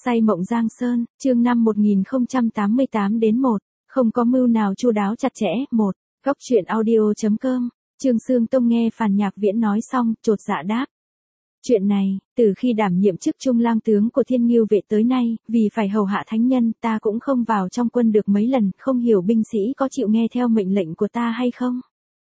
Say mộng Giang Sơn, chương năm 1088 đến 1, không có mưu nào chu đáo chặt chẽ, 1, Góc truyện audio.com, Trương Sương Tông nghe Phàn Nhạc Viễn nói xong, chột dạ đáp. Chuyện này, từ khi đảm nhiệm chức trung lang tướng của Thiên Ngưu vệ tới nay, vì phải hầu hạ thánh nhân, ta cũng không vào trong quân được mấy lần, không hiểu binh sĩ có chịu nghe theo mệnh lệnh của ta hay không.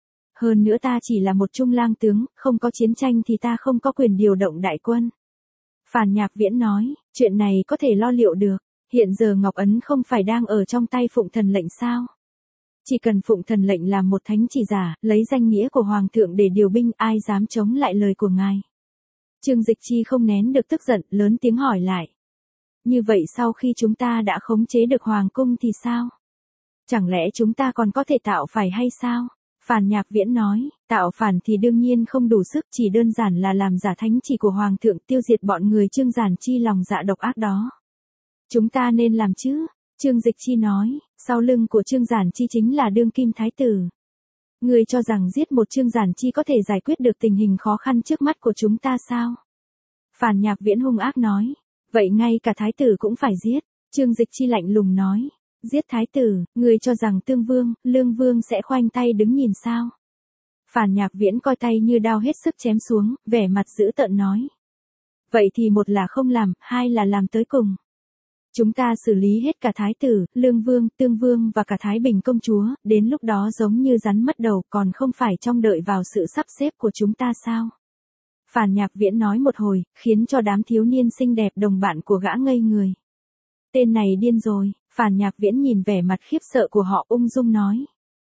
Hơn nữa ta chỉ là một trung lang tướng, không có chiến tranh thì ta không có quyền điều động đại quân. Phàn Nhạc Viễn nói, chuyện này có thể lo liệu được, hiện giờ Ngọc Ấn không phải đang ở trong tay Phụng Thần lệnh sao? Chỉ cần Phụng Thần lệnh làm một thánh chỉ giả, lấy danh nghĩa của Hoàng thượng để điều binh, ai dám chống lại lời của ngài? Trương Dịch Chi không nén được tức giận, lớn tiếng hỏi lại. Như vậy sau khi chúng ta đã khống chế được Hoàng cung thì sao? Chẳng lẽ chúng ta còn có thể tạo phải hay sao? Phàn Nhạc Viễn nói, tạo phản thì đương nhiên không đủ sức, chỉ đơn giản là làm giả thánh chỉ của Hoàng thượng, tiêu diệt bọn người Trương Giản Chi lòng dạ độc ác đó. Chúng ta nên làm chứ? Trương Dịch Chi nói, sau lưng của Trương Giản Chi chính là đương kim thái tử. Người cho rằng giết một Trương Giản Chi có thể giải quyết được tình hình khó khăn trước mắt của chúng ta sao? Phàn Nhạc Viễn hung ác nói, vậy ngay cả thái tử cũng phải giết. Trương Dịch Chi lạnh lùng nói, giết thái tử, người cho rằng Tương Vương, Lương Vương sẽ khoanh tay đứng nhìn sao? Phàn Nhạc Viễn coi tay như đao hết sức chém xuống, vẻ mặt dữ tợn nói. Vậy thì một là không làm, hai là làm tới cùng. Chúng ta xử lý hết cả thái tử, Lương Vương, Tương Vương và cả Thái Bình công chúa, đến lúc đó giống như rắn mất đầu, còn không phải trông đợi vào sự sắp xếp của chúng ta sao? Phàn Nhạc Viễn nói một hồi, khiến cho đám thiếu niên xinh đẹp đồng bạn của gã ngây người. Tên này điên rồi. Phàn Nhạc Viễn nhìn vẻ mặt khiếp sợ của họ, ung dung nói.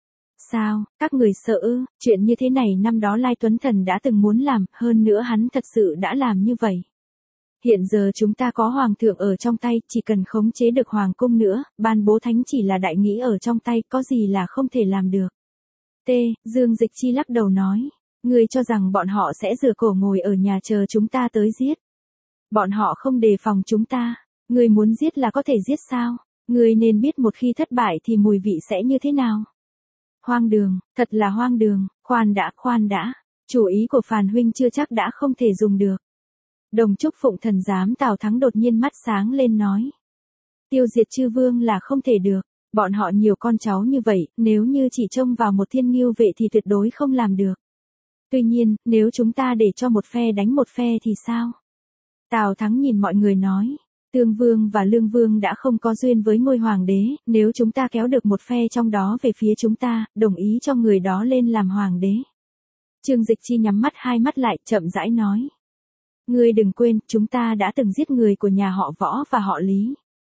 Sao, các người sợ ư? Chuyện như thế này năm đó Lai Tuấn Thần đã từng muốn làm, hơn nữa hắn thật sự đã làm như vậy. Hiện giờ chúng ta có Hoàng thượng ở trong tay, chỉ cần khống chế được Hoàng cung nữa, ban bố thánh chỉ là đại nghĩa ở trong tay, có gì là không thể làm được. Dương Dịch Chi lắc đầu nói, người cho rằng bọn họ sẽ rửa cổ ngồi ở nhà chờ chúng ta tới giết. Bọn họ không đề phòng chúng ta, người muốn giết là có thể giết sao? Người nên biết một khi thất bại thì mùi vị sẽ như thế nào. Hoang đường, thật là hoang đường, khoan đã, chủ ý của Phàn huynh chưa chắc đã không thể dùng được. Đồng Trúc Phụng Thần giám Tào Thắng đột nhiên mắt sáng lên nói. Tiêu diệt chư vương là không thể được, bọn họ nhiều con cháu như vậy, nếu như chỉ trông vào một Thiên Ngưu vệ thì tuyệt đối không làm được. Tuy nhiên, nếu chúng ta để cho một phe đánh một phe thì sao? Tào Thắng nhìn mọi người nói. Tương Vương và Lương Vương đã không có duyên với ngôi hoàng đế, nếu chúng ta kéo được một phe trong đó về phía chúng ta, đồng ý cho người đó lên làm hoàng đế. Trương Dịch Chi nhắm mắt hai mắt lại, chậm rãi nói. Ngươi đừng quên, chúng ta đã từng giết người của nhà họ Võ và họ Lý.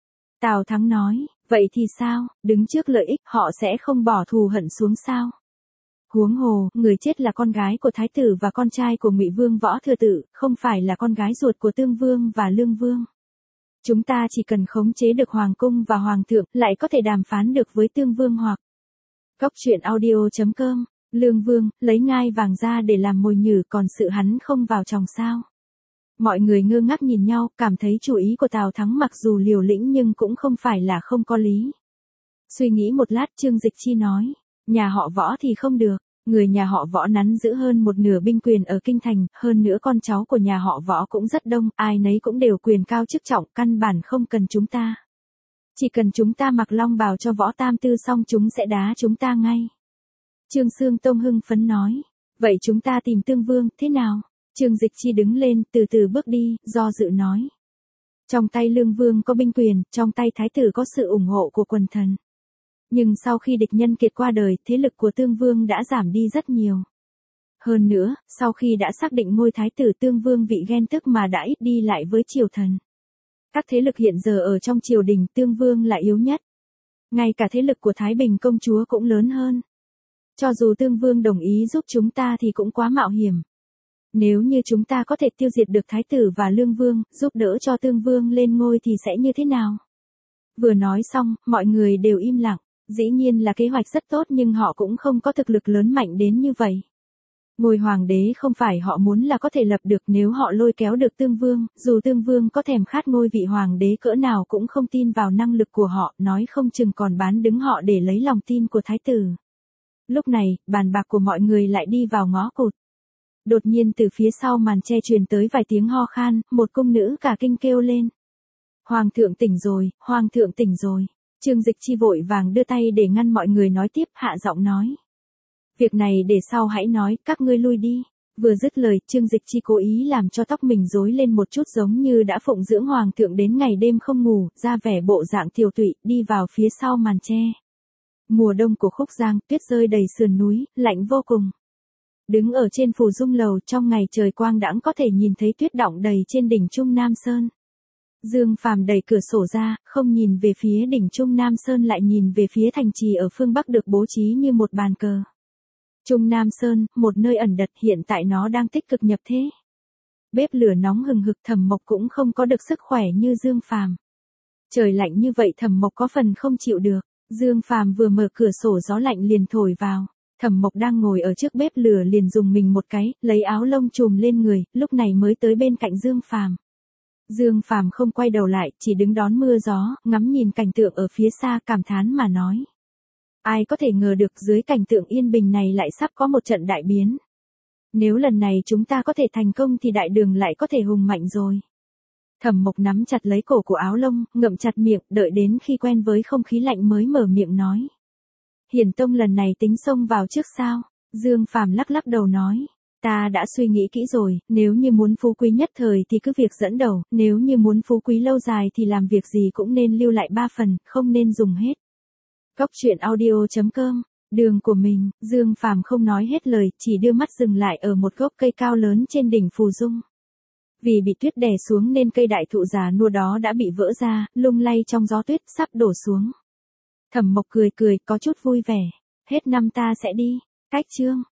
Tào Thắng nói, vậy thì sao, đứng trước lợi ích, họ sẽ không bỏ thù hận xuống sao? Huống hồ, người chết là con gái của Thái tử và con trai của Ngụy Vương Võ Thừa Tự, không phải là con gái ruột của Tương Vương và Lương Vương. Chúng ta chỉ cần khống chế được Hoàng cung và Hoàng thượng, lại có thể đàm phán được với Tương Vương hoặc. Góc truyện audio.com, Lương Vương, lấy ngai vàng ra để làm mồi nhử, còn sự hắn không vào chồng sao. Mọi người ngơ ngác nhìn nhau, cảm thấy chủ ý của Tào Thắng mặc dù liều lĩnh nhưng cũng không phải là không có lý. Suy nghĩ một lát, Trương Dịch Chi nói, nhà họ Võ thì không được. Người nhà họ Võ nắm giữ hơn một nửa binh quyền ở kinh thành, hơn nữa con cháu của nhà họ Võ cũng rất đông, ai nấy cũng đều quyền cao chức trọng, căn bản không cần chúng ta. Chỉ cần chúng ta mặc long bào cho Võ Tam Tư xong chúng sẽ đá chúng ta ngay. Trương Sương Tông hưng phấn nói, vậy chúng ta tìm Tương Vương, thế nào? Trương Dịch Chi đứng lên, từ từ bước đi, do dự nói. Trong tay Lương Vương có binh quyền, trong tay Thái tử có sự ủng hộ của quần thần. Nhưng sau khi địch nhân kiệt qua đời, thế lực của Tương Vương đã giảm đi rất nhiều. Hơn nữa, sau khi đã xác định ngôi thái tử Tương Vương vị ghen tức mà đã ít đi lại với triều thần. Các thế lực hiện giờ ở trong triều đình Tương Vương là yếu nhất. Ngay cả thế lực của Thái Bình công chúa cũng lớn hơn. Cho dù Tương Vương đồng ý giúp chúng ta thì cũng quá mạo hiểm. Nếu như chúng ta có thể tiêu diệt được Thái tử và Lương Vương, giúp đỡ cho Tương Vương lên ngôi thì sẽ như thế nào? Vừa nói xong, mọi người đều im lặng. Dĩ nhiên là kế hoạch rất tốt nhưng họ cũng không có thực lực lớn mạnh đến như vậy. Ngôi hoàng đế không phải họ muốn là có thể lập được, nếu họ lôi kéo được Tương Vương, dù Tương Vương có thèm khát ngôi vị hoàng đế cỡ nào cũng không tin vào năng lực của họ, nói không chừng còn bán đứng họ để lấy lòng tin của thái tử. Lúc này, bàn bạc của mọi người lại đi vào ngõ cụt. Đột nhiên từ phía sau màn che truyền tới vài tiếng ho khan, một cung nữ cả kinh kêu lên. Hoàng thượng tỉnh rồi, hoàng thượng tỉnh rồi. Trương Dịch Chi vội vàng đưa tay để ngăn mọi người nói tiếp, hạ giọng nói. Việc này để sau hãy nói, các ngươi lui đi. Vừa dứt lời, Trương Dịch Chi cố ý làm cho tóc mình rối lên một chút giống như đã phụng dưỡng hoàng thượng đến ngày đêm không ngủ, ra vẻ bộ dạng tiều tụy, đi vào phía sau màn tre. Mùa đông của Khúc Giang, tuyết rơi đầy sườn núi, lạnh vô cùng. Đứng ở trên Phù Dung lầu trong ngày trời quang đãng có thể nhìn thấy tuyết đọng đầy trên đỉnh Trung Nam Sơn. Dương Phàm đẩy cửa sổ ra, không nhìn về phía đỉnh Trung Nam Sơn lại nhìn về phía thành trì ở phương Bắc được bố trí như một bàn cờ. Trung Nam Sơn, một nơi ẩn đật, hiện tại nó đang tích cực nhập thế. Bếp lửa nóng hừng hực, Thẩm Mộc cũng không có được sức khỏe như Dương Phàm. Trời lạnh như vậy Thẩm Mộc có phần không chịu được. Dương Phàm vừa mở cửa sổ gió lạnh liền thổi vào. Thẩm Mộc đang ngồi ở trước bếp lửa liền dùng mình một cái, lấy áo lông trùm lên người, lúc này mới tới bên cạnh Dương Phàm. Dương Phàm không quay đầu lại, chỉ đứng đón mưa gió, ngắm nhìn cảnh tượng ở phía xa, cảm thán mà nói. Ai có thể ngờ được dưới cảnh tượng yên bình này lại sắp có một trận đại biến. Nếu lần này chúng ta có thể thành công thì đại đường lại có thể hùng mạnh rồi. Thẩm Mộc nắm chặt lấy cổ của áo lông, ngậm chặt miệng, đợi đến khi quen với không khí lạnh mới mở miệng nói. Hiển Tông lần này tính xông vào trước sao? Dương Phàm lắc lắc đầu nói. Ta đã suy nghĩ kỹ rồi, nếu như muốn phú quý nhất thời thì cứ việc dẫn đầu, nếu như muốn phú quý lâu dài thì làm việc gì cũng nên lưu lại 3 phần, không nên dùng hết. Góc truyện audio.com, đường của mình, Dương Phàm không nói hết lời, chỉ đưa mắt dừng lại ở một gốc cây cao lớn trên đỉnh Phù Dung. Vì bị tuyết đè xuống nên cây đại thụ già nua đó đã bị vỡ ra, lung lay trong gió tuyết sắp đổ xuống. Thẩm Mộc cười cười, có chút vui vẻ. Hết năm ta sẽ đi. Cách chương.